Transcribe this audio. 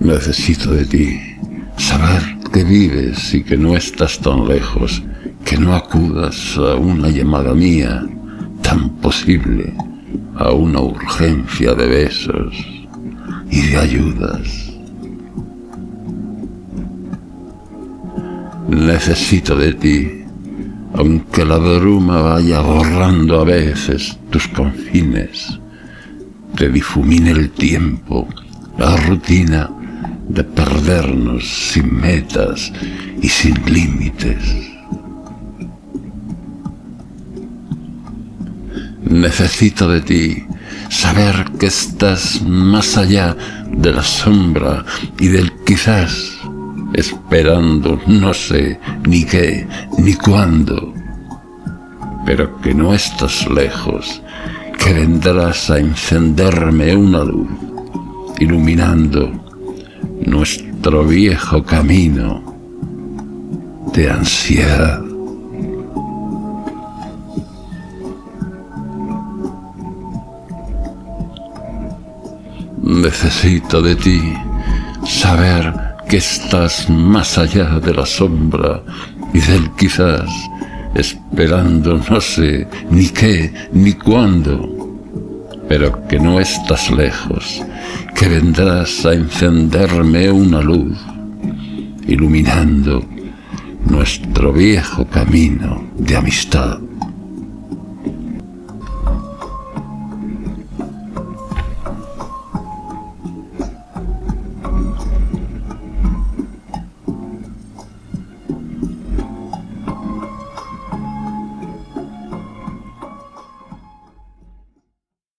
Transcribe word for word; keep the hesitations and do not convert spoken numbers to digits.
Necesito de ti, saber que vives y que no estás tan lejos, que no acudas a una llamada mía tan posible, a una urgencia de besos y de ayudas. Necesito de ti, aunque la bruma vaya borrando a veces tus confines, te difumine el tiempo, la rutina de perdernos sin metas y sin límites. Necesito de ti, saber que estás más allá de la sombra y del quizás, esperando no sé ni qué ni cuándo, pero que no estás lejos, que vendrás a encenderme una luz, iluminando nuestro viejo camino de ansiedad. Necesito de ti, saber que estás más allá de la sombra y del quizás, esperando no sé ni qué ni cuándo, pero que no estás lejos, que vendrás a encenderme una luz, iluminando nuestro viejo camino de amistad.